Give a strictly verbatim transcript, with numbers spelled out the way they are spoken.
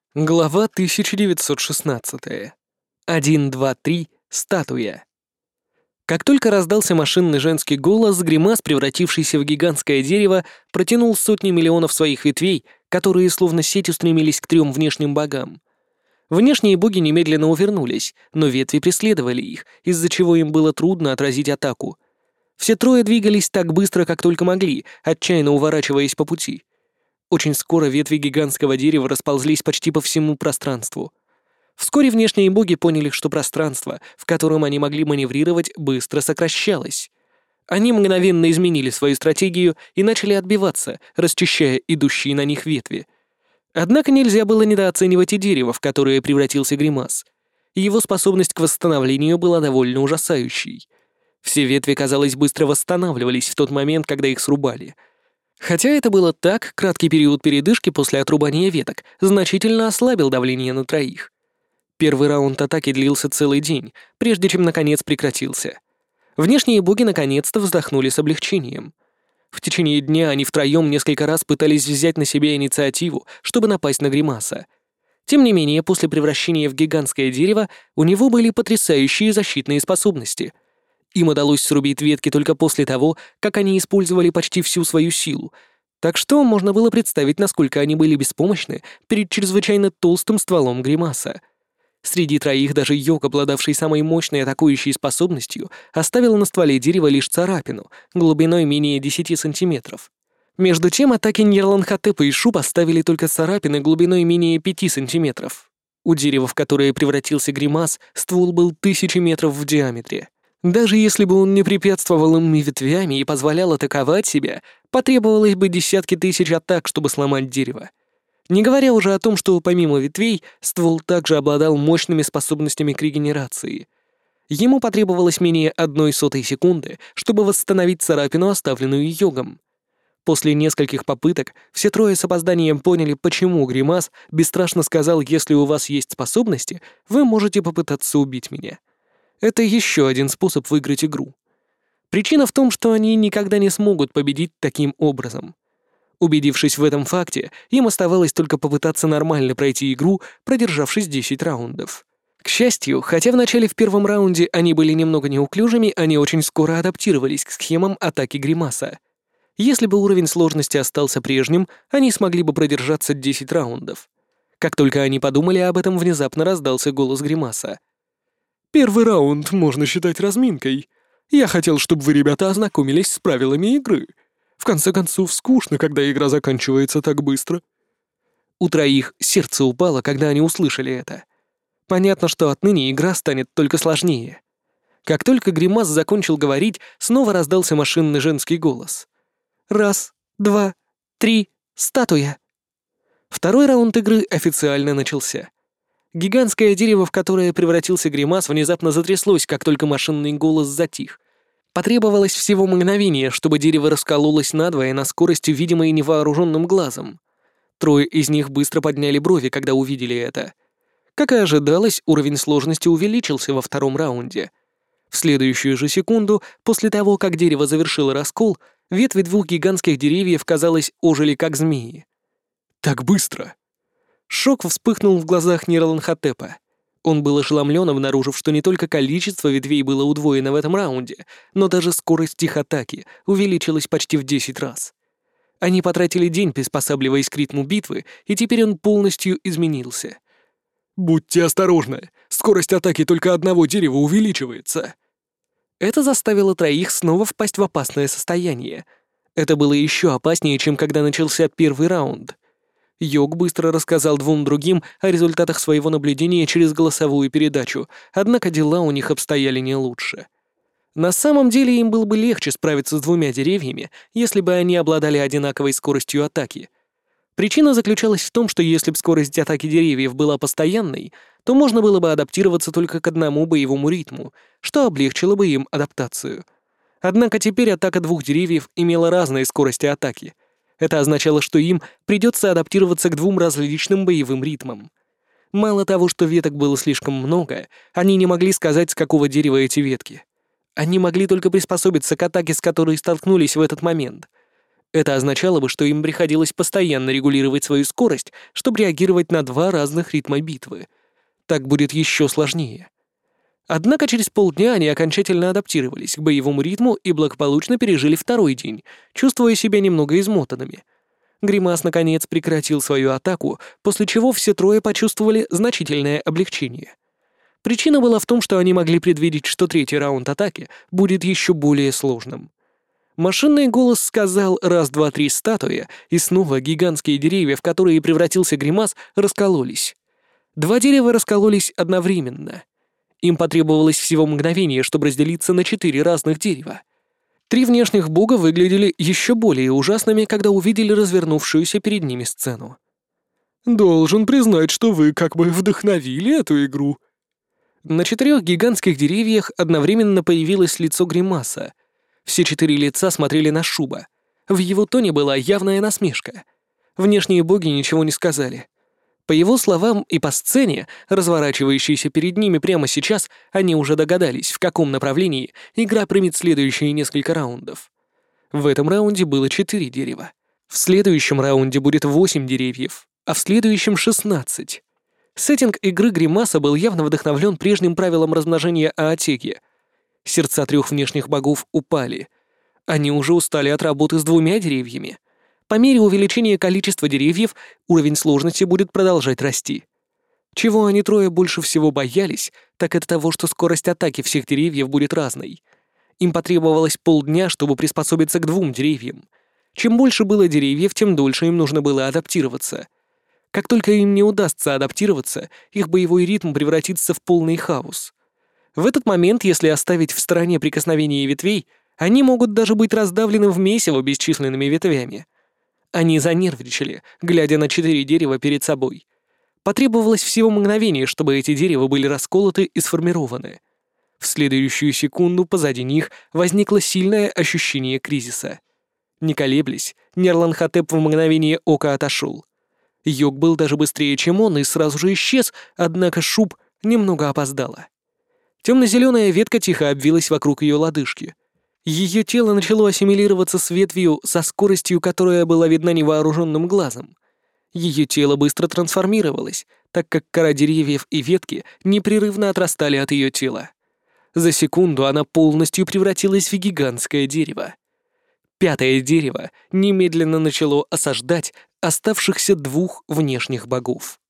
Глава тысяча девятьсот шестнадцатая. Один, два, три. Статуя. Как только раздался машинный женский голос, Гримас, превратившийся в гигантское дерево, протянул сотни миллионов своих ветвей, которые словно сеть устремились к трем внешним богам. Внешние боги немедленно увернулись, но ветви преследовали их, из-за чего им было трудно отразить атаку. Все трое двигались так быстро, как только могли, отчаянно уворачиваясь по пути. Очень скоро ветви гигантского дерева расползлись почти по всему пространству. Вскоре внешние боги поняли, что пространство, в котором они могли маневрировать, быстро сокращалось. Они мгновенно изменили свою стратегию и начали отбиваться, расчищая идущие на них ветви. Однако нельзя было недооценивать и дерево, в которое превратился Гримас. Его способность к восстановлению была довольно ужасающей. Все ветви, казалось, быстро восстанавливались в тот момент, когда их срубали. Хотя это было так, краткий период передышки после отрубания веток значительно ослабил давление на троих. Первый раунд атаки длился целый день, прежде чем наконец прекратился. Внешние боги наконец-то вздохнули с облегчением. В течение дня они втроем несколько раз пытались взять на себя инициативу, чтобы напасть на Гримаса. Тем не менее, после превращения в гигантское дерево у него были потрясающие защитные способности. Им удалось срубить ветки только после того, как они использовали почти всю свою силу, так что можно было представить, насколько они были беспомощны перед чрезвычайно толстым стволом Гримаса. Среди троих даже Йог, обладавший самой мощной атакующей способностью, оставил на стволе дерева лишь царапину, глубиной менее десяти сантиметров. Между тем атаки Нерланхотепа и Шу поставили только царапины глубиной менее пяти сантиметров. У дерева, в которое превратился Гримас, ствол был тысячи метров в диаметре. Даже если бы он не препятствовал им ветвями и позволял атаковать себя, потребовалось бы десятки тысяч атак, чтобы сломать дерево. Не говоря уже о том, что помимо ветвей, ствол также обладал мощными способностями к регенерации. Ему потребовалось менее одной сотой секунды, чтобы восстановить царапину, оставленную Йогом. После нескольких попыток все трое с опозданием поняли, почему Гримас бесстрашно сказал: «Если у вас есть способности, вы можете попытаться убить меня». Это еще один способ выиграть игру. Причина в том, что они никогда не смогут победить таким образом. Убедившись в этом факте, им оставалось только попытаться нормально пройти игру, продержавшись десять раундов. К счастью, хотя вначале в первом раунде они были немного неуклюжими, они очень скоро адаптировались к схемам атаки Гримаса. Если бы уровень сложности остался прежним, они смогли бы продержаться десять раундов. Как только они подумали об этом, внезапно раздался голос Гримаса. «Первый раунд можно считать разминкой. Я хотел, чтобы вы, ребята, ознакомились с правилами игры. В конце концов, скучно, когда игра заканчивается так быстро». У троих сердце упало, когда они услышали это. Понятно, что отныне игра станет только сложнее. Как только Гримас закончил говорить, снова раздался машинный женский голос. «Раз, два, три, статуя!» Второй раунд игры официально начался. Гигантское дерево, в которое превратился Гримас, внезапно затряслось, как только машинный голос затих. Потребовалось всего мгновение, чтобы дерево раскололось надвое на скорости, видимой невооруженным глазом. Трое из них быстро подняли брови, когда увидели это. Как и ожидалось, уровень сложности увеличился во втором раунде. В следующую же секунду, после того, как дерево завершило раскол, ветви двух гигантских деревьев, казалось, ожили как змеи. «Так быстро!» Шок вспыхнул в глазах Нерланхотепа. Он был ошеломлен, обнаружив, что не только количество ветвей было удвоено в этом раунде, но даже скорость их атаки увеличилась почти в десять раз. Они потратили день, приспосабливаясь к ритму битвы, и теперь он полностью изменился. «Будьте осторожны! Скорость атаки только одного дерева увеличивается!» Это заставило троих снова впасть в опасное состояние. Это было еще опаснее, чем когда начался первый раунд. Йог быстро рассказал двум другим о результатах своего наблюдения через голосовую передачу, однако дела у них обстояли не лучше. На самом деле им было бы легче справиться с двумя деревьями, если бы они обладали одинаковой скоростью атаки. Причина заключалась в том, что если бы скорость атаки деревьев была постоянной, то можно было бы адаптироваться только к одному боевому ритму, что облегчило бы им адаптацию. Однако теперь атака двух деревьев имела разные скорости атаки. Это означало, что им придется адаптироваться к двум различным боевым ритмам. Мало того, что веток было слишком много, они не могли сказать, с какого дерева эти ветки. Они могли только приспособиться к атаке, с которой столкнулись в этот момент. Это означало бы, что им приходилось постоянно регулировать свою скорость, чтобы реагировать на два разных ритма битвы. Так будет еще сложнее. Однако через полдня они окончательно адаптировались к боевому ритму и благополучно пережили второй день, чувствуя себя немного измотанными. Гримас, наконец, прекратил свою атаку, после чего все трое почувствовали значительное облегчение. Причина была в том, что они могли предвидеть, что третий раунд атаки будет еще более сложным. Машинный голос сказал «раз, два, три, статуя», и снова гигантские деревья, в которые превратился Гримас, раскололись. Два дерева раскололись одновременно. Им потребовалось всего мгновение, чтобы разделиться на четыре разных дерева. Три внешних бога выглядели еще более ужасными, когда увидели развернувшуюся перед ними сцену. «Должен признать, что вы как бы вдохновили эту игру». На четырех гигантских деревьях одновременно появилось лицо Гримаса. Все четыре лица смотрели на Шуба. В его тоне была явная насмешка. Внешние боги ничего не сказали. По его словам и по сцене, разворачивающейся перед ними прямо сейчас, они уже догадались, в каком направлении игра примет следующие несколько раундов. В этом раунде было четыре дерева. В следующем раунде будет восемь деревьев, а в следующем — шестнадцать. Сеттинг игры Гримаса был явно вдохновлен прежним правилом размножения Аотеки. Сердца трех внешних богов упали. Они уже устали от работы с двумя деревьями. По мере увеличения количества деревьев уровень сложности будет продолжать расти. Чего они трое больше всего боялись, так это того, что скорость атаки всех деревьев будет разной. Им потребовалось полдня, чтобы приспособиться к двум деревьям. Чем больше было деревьев, тем дольше им нужно было адаптироваться. Как только им не удастся адаптироваться, их боевой ритм превратится в полный хаос. В этот момент, если оставить в стороне прикосновения ветвей, они могут даже быть раздавлены в месиво бесчисленными ветвями. Они занервничали, глядя на четыре дерева перед собой. Потребовалось всего мгновение, чтобы эти дерева были расколоты и сформированы. В следующую секунду позади них возникло сильное ощущение кризиса. Не колеблясь, Нерланхотеп в мгновение ока отошел. Йог был даже быстрее, чем он, и сразу же исчез, однако Шуб немного опоздала. Темно-зеленая ветка тихо обвилась вокруг ее лодыжки. Ее тело начало ассимилироваться с ветвью со скоростью, которая была видна невооруженным глазом. Ее тело быстро трансформировалось, так как кора деревьев и ветки непрерывно отрастали от ее тела. За секунду она полностью превратилась в гигантское дерево. Пятое дерево немедленно начало осаждать оставшихся двух внешних богов.